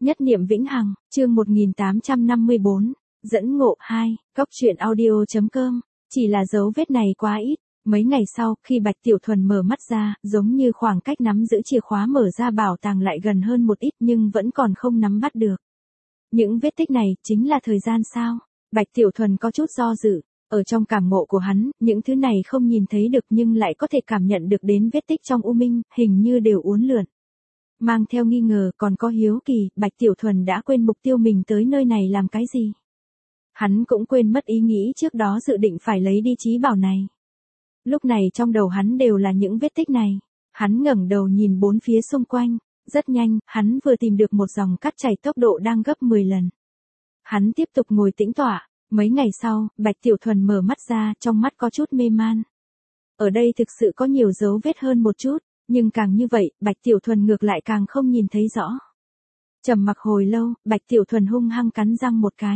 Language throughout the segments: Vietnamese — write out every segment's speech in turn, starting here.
Nhất niệm vĩnh hằng, chương 1854, dẫn ngộ 2, góc truyện audio.com, chỉ là dấu vết này quá ít. Mấy ngày sau, khi Bạch Tiểu Thuần mở mắt ra, giống như khoảng cách nắm giữ chìa khóa mở ra bảo tàng lại gần hơn một ít nhưng vẫn còn không nắm bắt được. Những vết tích này chính là thời gian sao? Bạch Tiểu Thuần có chút do dự. Ở trong cảm ngộ của hắn, những thứ này không nhìn thấy được nhưng lại có thể cảm nhận được đến vết tích trong u minh, hình như đều uốn lượn. Mang theo nghi ngờ còn có hiếu kỳ, Bạch Tiểu Thuần đã quên mục tiêu mình tới nơi này làm cái gì. Hắn cũng quên mất ý nghĩ trước đó dự định phải lấy đi trí bảo này. Lúc này trong đầu hắn đều là những vết tích này. Hắn ngẩng đầu nhìn bốn phía xung quanh, rất nhanh, hắn vừa tìm được một dòng cát chảy tốc độ đang gấp 10 lần. Hắn tiếp tục ngồi tĩnh tọa, mấy ngày sau, Bạch Tiểu Thuần mở mắt ra, trong mắt có chút mê man. Ở đây thực sự có nhiều dấu vết hơn một chút. Nhưng càng như vậy, Bạch Tiểu Thuần ngược lại càng không nhìn thấy rõ. Trầm mặc hồi lâu, Bạch Tiểu Thuần hung hăng cắn răng một cái.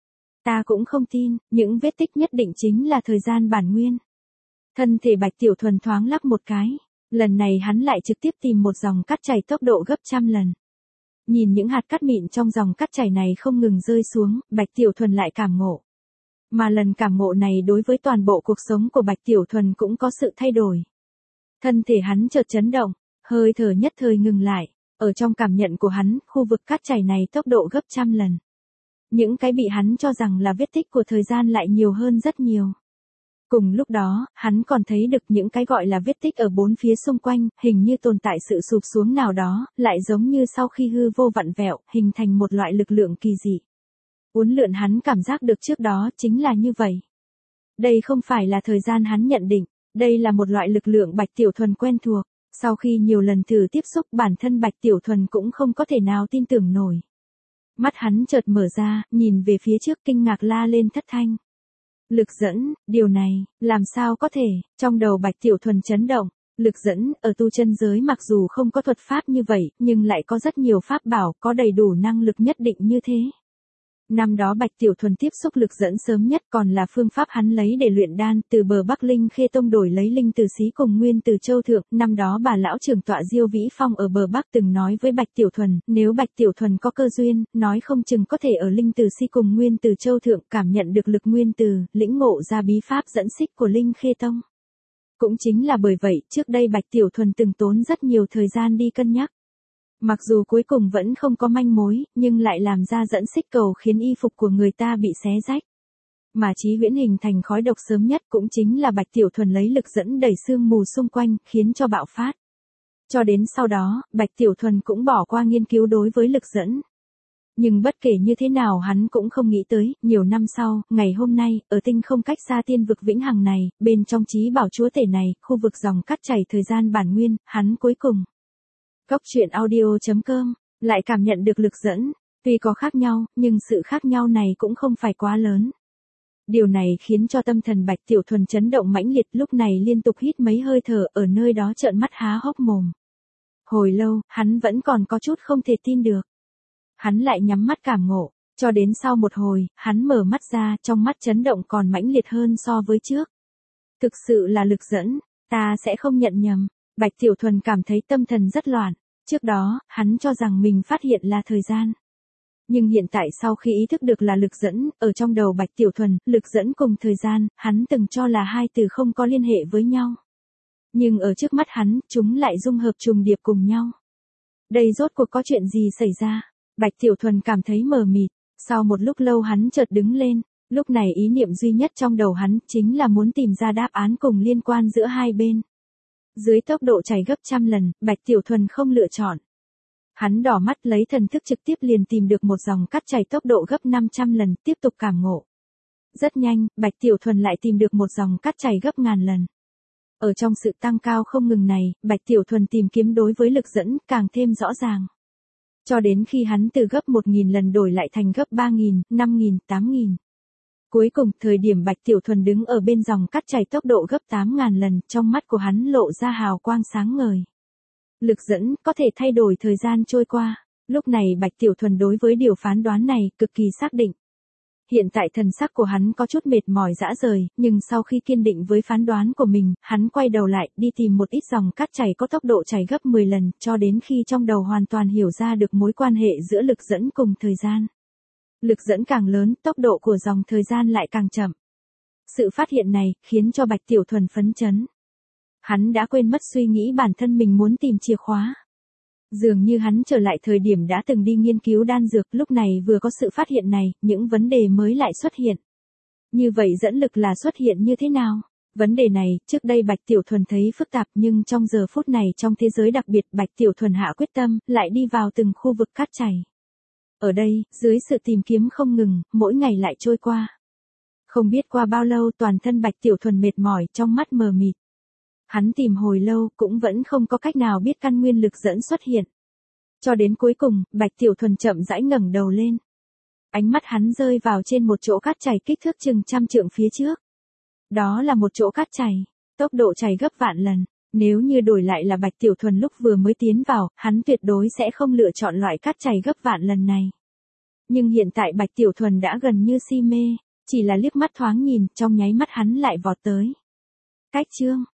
Ta cũng không tin, những vết tích nhất định chính là thời gian bản nguyên. Thân thể Bạch Tiểu Thuần thoáng lắc một cái. Lần này hắn lại trực tiếp tìm một dòng cát chảy tốc độ gấp 100 lần. Nhìn những hạt cát mịn trong dòng cát chảy này không ngừng rơi xuống, Bạch Tiểu Thuần lại cảm ngộ. Mà lần cảm ngộ này đối với toàn bộ cuộc sống của Bạch Tiểu Thuần cũng có sự thay đổi. Thân thể hắn chợt chấn động, hơi thở nhất thời ngừng lại, ở trong cảm nhận của hắn, khu vực cát chảy này tốc độ gấp 100 lần. Những cái bị hắn cho rằng là vết tích của thời gian lại nhiều hơn rất nhiều. Cùng lúc đó, hắn còn thấy được những cái gọi là vết tích ở bốn phía xung quanh, hình như tồn tại sự sụp xuống nào đó, lại giống như sau khi hư vô vặn vẹo, hình thành một loại lực lượng kỳ dị. Uốn lượn hắn cảm giác được trước đó chính là như vậy. Đây không phải là thời gian hắn nhận định. Đây là một loại lực lượng Bạch Tiểu Thuần quen thuộc, sau khi nhiều lần thử tiếp xúc bản thân Bạch Tiểu Thuần cũng không có thể nào tin tưởng nổi. Mắt hắn chợt mở ra, nhìn về phía trước kinh ngạc la lên thất thanh. Lực dẫn, điều này, làm sao có thể, trong đầu Bạch Tiểu Thuần chấn động, lực dẫn, ở tu chân giới mặc dù không có thuật pháp như vậy, nhưng lại có rất nhiều pháp bảo, có đầy đủ năng lực nhất định như thế. Năm đó Bạch Tiểu Thuần tiếp xúc lực dẫn sớm nhất còn là phương pháp hắn lấy để luyện đan, từ bờ Bắc Linh Khê Tông đổi lấy linh từ xí cùng nguyên từ châu thượng. Năm đó bà lão trưởng tọa Diêu Vĩ Phong ở bờ Bắc từng nói với Bạch Tiểu Thuần, nếu Bạch Tiểu Thuần có cơ duyên, nói không chừng có thể ở linh từ xí cùng nguyên từ châu thượng cảm nhận được lực nguyên từ, lĩnh ngộ ra bí pháp dẫn xích của Linh Khê Tông. Cũng chính là bởi vậy, trước đây Bạch Tiểu Thuần từng tốn rất nhiều thời gian đi cân nhắc. Mặc dù cuối cùng vẫn không có manh mối, nhưng lại làm ra dẫn xích cầu khiến y phục của người ta bị xé rách. Mà Chí Huyễn hình thành khói độc sớm nhất cũng chính là Bạch Tiểu Thuần lấy lực dẫn đẩy sương mù xung quanh, khiến cho bạo phát. Cho đến sau đó, Bạch Tiểu Thuần cũng bỏ qua nghiên cứu đối với lực dẫn. Nhưng bất kể như thế nào hắn cũng không nghĩ tới, nhiều năm sau, ngày hôm nay, ở tinh không cách xa tiên vực vĩnh hằng này, bên trong trí bảo chúa tể này, khu vực dòng cát chảy thời gian bản nguyên, hắn cuối cùng. Góc truyện audio.com, lại cảm nhận được lực dẫn, tuy có khác nhau, nhưng sự khác nhau này cũng không phải quá lớn. Điều này khiến cho tâm thần Bạch Tiểu Thuần chấn động mãnh liệt, lúc này liên tục hít mấy hơi thở ở nơi đó trợn mắt há hốc mồm. Hồi lâu, hắn vẫn còn có chút không thể tin được. Hắn lại nhắm mắt cảm ngộ, cho đến sau một hồi, hắn mở mắt ra, trong mắt chấn động còn mãnh liệt hơn so với trước. Thực sự là lực dẫn, ta sẽ không nhận nhầm. Bạch Tiểu Thuần cảm thấy tâm thần rất loạn, trước đó, hắn cho rằng mình phát hiện là thời gian. Nhưng hiện tại sau khi ý thức được là lực dẫn, ở trong đầu Bạch Tiểu Thuần, lực dẫn cùng thời gian, hắn từng cho là hai từ không có liên hệ với nhau. Nhưng ở trước mắt hắn, chúng lại dung hợp trùng điệp cùng nhau. Đây rốt cuộc có chuyện gì xảy ra? Bạch Tiểu Thuần cảm thấy mờ mịt, sau một lúc lâu hắn chợt đứng lên, lúc này ý niệm duy nhất trong đầu hắn chính là muốn tìm ra đáp án cùng liên quan giữa hai bên. Dưới tốc độ chảy gấp 100 lần, Bạch Tiểu Thuần không lựa chọn. Hắn đỏ mắt lấy thần thức trực tiếp liền tìm được một dòng cát chảy tốc độ gấp 500 lần, tiếp tục cảm ngộ. Rất nhanh, Bạch Tiểu Thuần lại tìm được một dòng cát chảy gấp ngàn lần. Ở trong sự tăng cao không ngừng này, Bạch Tiểu Thuần tìm kiếm đối với lực dẫn càng thêm rõ ràng. Cho đến khi hắn từ gấp 1000 lần đổi lại thành gấp 3000, 5000, 8000. Cuối cùng, thời điểm Bạch Tiểu Thuần đứng ở bên dòng cát chảy tốc độ gấp 8000 lần, trong mắt của hắn lộ ra hào quang sáng ngời. Lực dẫn có thể thay đổi thời gian trôi qua. Lúc này Bạch Tiểu Thuần đối với điều phán đoán này cực kỳ xác định. Hiện tại thần sắc của hắn có chút mệt mỏi rã rời, nhưng sau khi kiên định với phán đoán của mình, hắn quay đầu lại, đi tìm một ít dòng cát chảy có tốc độ chảy gấp 10 lần, cho đến khi trong đầu hoàn toàn hiểu ra được mối quan hệ giữa lực dẫn cùng thời gian. Lực dẫn càng lớn, tốc độ của dòng thời gian lại càng chậm. Sự phát hiện này, khiến cho Bạch Tiểu Thuần phấn chấn. Hắn đã quên mất suy nghĩ bản thân mình muốn tìm chìa khóa. Dường như hắn trở lại thời điểm đã từng đi nghiên cứu đan dược, lúc này vừa có sự phát hiện này, những vấn đề mới lại xuất hiện. Như vậy dẫn lực là xuất hiện như thế nào? Vấn đề này, trước đây Bạch Tiểu Thuần thấy phức tạp, nhưng trong giờ phút này trong thế giới đặc biệt, Bạch Tiểu Thuần hạ quyết tâm, lại đi vào từng khu vực cát chảy. Ở đây, dưới sự tìm kiếm không ngừng, mỗi ngày lại trôi qua. Không biết qua bao lâu toàn thân Bạch Tiểu Thuần mệt mỏi, trong mắt mờ mịt. Hắn tìm hồi lâu cũng vẫn không có cách nào biết căn nguyên lực dẫn xuất hiện. Cho đến cuối cùng, Bạch Tiểu Thuần chậm rãi ngẩng đầu lên. Ánh mắt hắn rơi vào trên một chỗ cát chảy kích thước chừng 100 trượng phía trước. Đó là một chỗ cát chảy, tốc độ chảy gấp vạn lần. Nếu như đổi lại là Bạch Tiểu Thuần lúc vừa mới tiến vào, hắn tuyệt đối sẽ không lựa chọn loại cát chảy gấp vạn lần này. Nhưng hiện tại Bạch Tiểu Thuần đã gần như si mê, chỉ là liếc mắt thoáng nhìn, trong nháy mắt hắn lại vọt tới. Cách chương